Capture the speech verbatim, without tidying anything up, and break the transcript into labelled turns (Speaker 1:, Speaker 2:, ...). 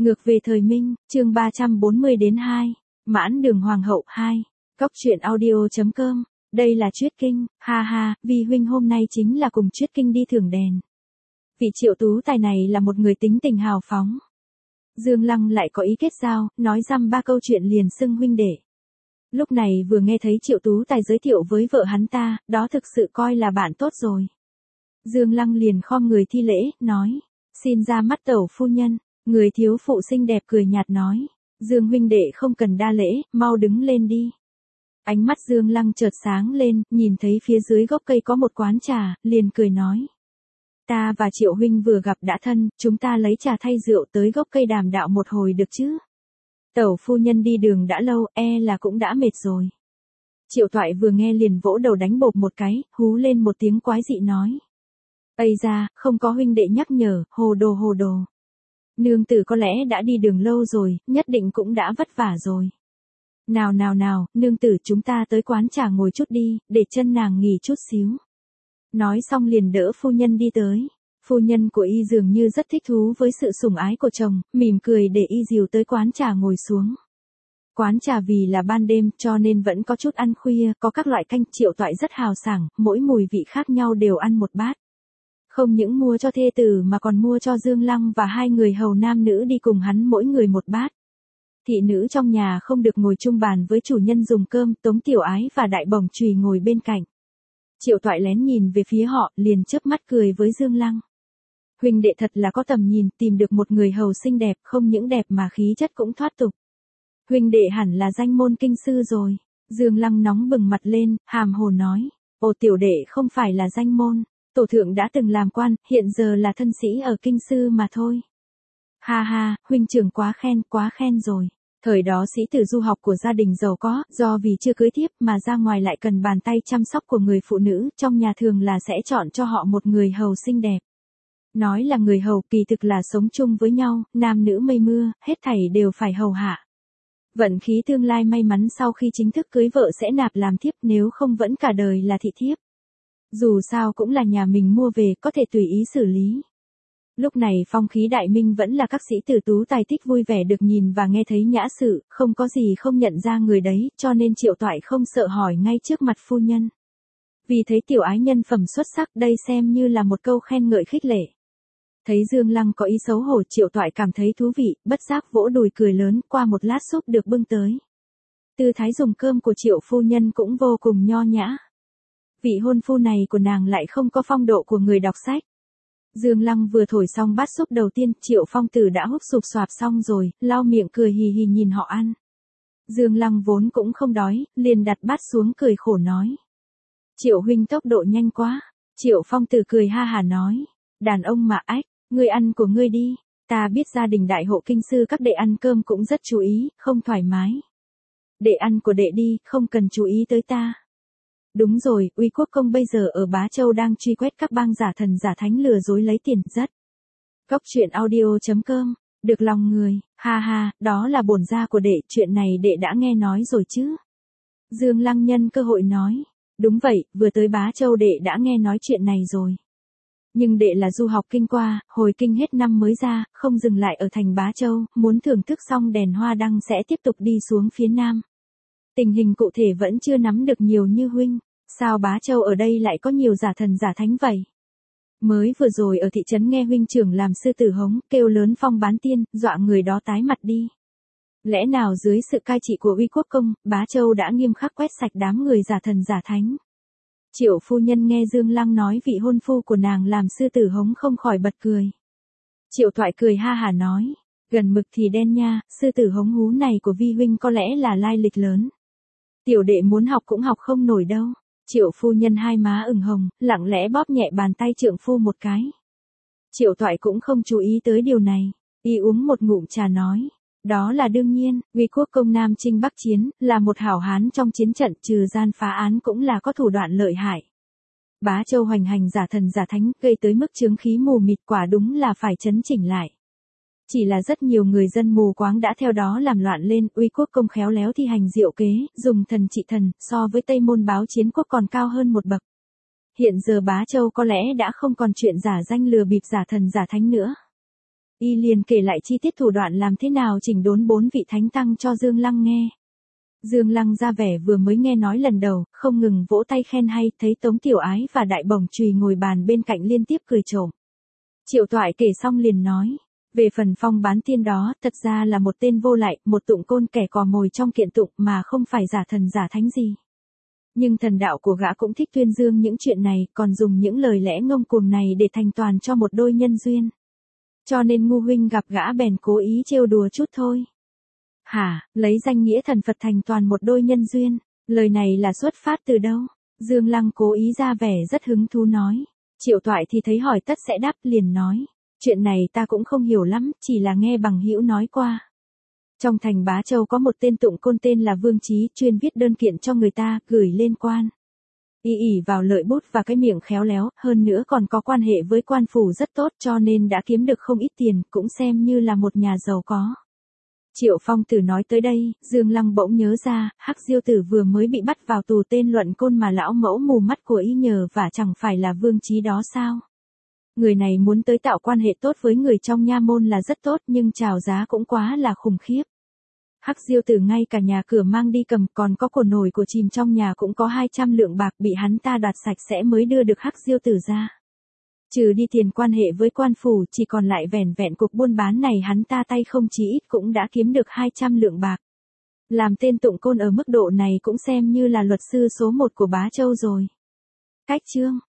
Speaker 1: Ngược về thời Minh, chương ba trăm bốn mươi đến hai. Mãn đường hoàng hậu hai. Cóc truyện audio chấm com. Đây là Chuyết Kinh, ha ha, Vi huynh hôm nay chính là cùng Chuyết Kinh đi thưởng đèn. Vị Triệu Tú Tài này là một người tính tình hào phóng. Dương Lăng lại có ý kết giao, nói dăm ba câu chuyện liền xưng huynh đệ. Lúc này vừa nghe thấy Triệu Tú Tài giới thiệu với vợ hắn ta, đó thực sự coi là bạn tốt rồi. Dương Lăng liền khom người thi lễ, nói, xin ra mắt tẩu phu nhân. Người thiếu phụ xinh đẹp cười nhạt nói, Dương huynh đệ không cần đa lễ, mau đứng lên đi. Ánh mắt Dương Lăng chợt sáng lên, nhìn thấy phía dưới gốc cây có một quán trà, liền cười nói. Ta và Triệu huynh vừa gặp đã thân, chúng ta lấy trà thay rượu tới gốc cây đàm đạo một hồi được chứ? Tẩu phu nhân đi đường đã lâu, e là cũng đã mệt rồi. Triệu Toại vừa nghe liền vỗ đầu đánh bộp một cái, hú lên một tiếng quái dị nói. Ây da, không có huynh đệ nhắc nhở, hồ đồ hồ đồ. Nương tử có lẽ đã đi đường lâu rồi, nhất định cũng đã vất vả rồi. Nào nào nào, nương tử chúng ta tới quán trà ngồi chút đi, để chân nàng nghỉ chút xíu. Nói xong liền đỡ phu nhân đi tới. Phu nhân của y dường như rất thích thú với sự sủng ái của chồng, mỉm cười để y dìu tới quán trà ngồi xuống. Quán trà vì là ban đêm cho nên vẫn có chút ăn khuya, có các loại canh. Triệu Toại rất hào sảng, mỗi mùi vị khác nhau đều ăn một bát. Không những mua cho thê tử mà còn mua cho Dương Lăng và hai người hầu nam nữ đi cùng hắn mỗi người một bát. Thị nữ trong nhà không được ngồi chung bàn với chủ nhân dùng cơm, Tống Tiểu Ái và Đại Bổng Chùy ngồi bên cạnh. Triệu Toại lén nhìn về phía họ, liền chớp mắt cười với Dương Lăng. Huynh đệ thật là có tầm nhìn, tìm được một người hầu xinh đẹp, không những đẹp mà khí chất cũng thoát tục. Huynh đệ hẳn là danh môn kinh sư rồi. Dương Lăng nóng bừng mặt lên, hàm hồ nói. Ồ tiểu đệ không phải là danh môn. Tổ thượng đã từng làm quan, hiện giờ là thân sĩ ở kinh sư mà thôi. Ha ha, huynh trưởng quá khen, quá khen rồi. Thời đó sĩ tử du học của gia đình giàu có, do vì chưa cưới thiếp mà ra ngoài lại cần bàn tay chăm sóc của người phụ nữ, trong nhà thường là sẽ chọn cho họ một người hầu xinh đẹp. Nói là người hầu, kỳ thực là sống chung với nhau, nam nữ mây mưa, hết thảy đều phải hầu hạ. Vận khí tương lai may mắn sau khi chính thức cưới vợ sẽ nạp làm thiếp, nếu không vẫn cả đời là thị thiếp. Dù sao cũng là nhà mình mua về, có thể tùy ý xử lý. Lúc này phong khí đại minh vẫn là các sĩ tử tú tài thích vui vẻ được nhìn và nghe thấy nhã sự, không có gì không nhận ra người đấy, cho nên Triệu Toại không sợ hỏi ngay trước mặt phu nhân. Vì thấy tiểu ái nhân phẩm xuất sắc, đây xem như là một câu khen ngợi khích lệ. Thấy Dương Lăng có ý xấu hổ, Triệu Toại cảm thấy thú vị, bất giác vỗ đùi cười lớn, qua một lát súp được bưng tới. Tư thái dùng cơm của Triệu phu nhân cũng vô cùng nho nhã. Vị hôn phu này của nàng lại không có phong độ của người đọc sách. Dương Lăng vừa thổi xong bát súp đầu tiên, Triệu Phong Tử đã húp sụp xoạp xong rồi, lau miệng cười hì hì nhìn họ ăn. Dương Lăng vốn cũng không đói, liền đặt bát xuống cười khổ nói. Triệu huynh tốc độ nhanh quá. Triệu Phong Tử cười ha hà nói. Đàn ông mà ách, ngươi ăn của ngươi đi. Ta biết gia đình đại hộ kinh sư các đệ ăn cơm cũng rất chú ý, không thoải mái. Đệ ăn của đệ đi, không cần chú ý tới ta. Đúng rồi, Uy Quốc công bây giờ ở Bá Châu đang truy quét các bang giả thần giả thánh lừa dối lấy tiền rất. Cóc truyện audio chấm com, được lòng người, ha ha, đó là bổn gia của đệ, chuyện này đệ đã nghe nói rồi chứ. Dương Lăng nhân cơ hội nói, đúng vậy, vừa tới Bá Châu đệ đã nghe nói chuyện này rồi. Nhưng đệ là du học kinh qua, hồi kinh hết năm mới ra, không dừng lại ở thành Bá Châu, muốn thưởng thức xong đèn hoa đăng sẽ tiếp tục đi xuống phía nam. Tình hình cụ thể vẫn chưa nắm được nhiều như huynh, sao Bá Châu ở đây lại có nhiều giả thần giả thánh vậy? Mới vừa rồi ở thị trấn nghe huynh trưởng làm sư tử hống, kêu lớn phong bán tiên, dọa người đó tái mặt đi. Lẽ nào dưới sự cai trị của Uy Quốc công, Bá Châu đã nghiêm khắc quét sạch đám người giả thần giả thánh? Triệu phu nhân nghe Dương Lăng nói vị hôn phu của nàng làm sư tử hống không khỏi bật cười. Triệu Toại cười ha hà nói, gần mực thì đen nha, sư tử hống hú này của Vi huynh có lẽ là lai lịch lớn. Tiểu đệ muốn học cũng học không nổi đâu. Triệu phu nhân hai má ửng hồng, lặng lẽ bóp nhẹ bàn tay trượng phu một cái. Triệu Toại cũng không chú ý tới điều này, y uống một ngụm trà nói. Đó là đương nhiên, Uy Quốc công Nam Chinh Bắc Chiến, là một hảo hán trong chiến trận, trừ gian phá án cũng là có thủ đoạn lợi hại. Bá Châu hoành hành giả thần giả thánh, gây tới mức chướng khí mù mịt, quả đúng là phải chấn chỉnh lại. Chỉ là rất nhiều người dân mù quáng đã theo đó làm loạn lên, Uy Quốc công khéo léo thi hành diệu kế, dùng thần trị thần, so với Tây Môn Báo Chiến quốc còn cao hơn một bậc. Hiện giờ Bá Châu có lẽ đã không còn chuyện giả danh lừa bịp giả thần giả thánh nữa. Y liền kể lại chi tiết thủ đoạn làm thế nào chỉnh đốn bốn vị thánh tăng cho Dương Lăng nghe. Dương Lăng ra vẻ vừa mới nghe nói lần đầu, không ngừng vỗ tay khen hay, thấy Tống Tiểu Ái và Đại Bổng Chùy ngồi bàn bên cạnh liên tiếp cười trộm. Triệu Toại kể xong liền nói, về phần Phong Bán Tiên đó, thật ra là một tên vô lại, một tụng côn kẻ cò mồi trong kiện tụng mà không phải giả thần giả thánh gì. Nhưng thần đạo của gã cũng thích tuyên dương những chuyện này, còn dùng những lời lẽ ngông cuồng này để thành toàn cho một đôi nhân duyên. Cho nên ngu huynh gặp gã bèn cố ý trêu đùa chút thôi. Hả, lấy danh nghĩa thần Phật thành toàn một đôi nhân duyên, lời này là xuất phát từ đâu? Dương Lăng cố ý ra vẻ rất hứng thú nói. Triệu Toại thì thấy hỏi tất sẽ đáp liền nói. Chuyện này ta cũng không hiểu lắm, chỉ là nghe bằng hữu nói qua. Trong thành Bá Châu có một tên tụng côn tên là Vương Chí, chuyên viết đơn kiện cho người ta, gửi lên quan. Y ỉ vào lợi bút và cái miệng khéo léo, hơn nữa còn có quan hệ với quan phủ rất tốt cho nên đã kiếm được không ít tiền, cũng xem như là một nhà giàu có. Triệu Phong Tử nói tới đây, Dương Lăng bỗng nhớ ra, Hắc Diêu Tử vừa mới bị bắt vào tù tên luận côn mà lão mẫu mù mắt của y nhờ và chẳng phải là Vương Chí đó sao? Người này muốn tới tạo quan hệ tốt với người trong nha môn là rất tốt nhưng chào giá cũng quá là khủng khiếp. Hắc Diêu Tử ngay cả nhà cửa mang đi cầm, còn có của nổi của chìm trong nhà cũng có hai trăm lượng bạc bị hắn ta đoạt sạch sẽ mới đưa được Hắc Diêu Tử ra. Trừ đi tiền quan hệ với quan phủ, chỉ còn lại vẻn vẹn cuộc buôn bán này hắn ta tay không chí ít cũng đã kiếm được hai trăm lượng bạc. Làm tên tụng côn ở mức độ này cũng xem như là luật sư số một của Bá Châu rồi. Cách chương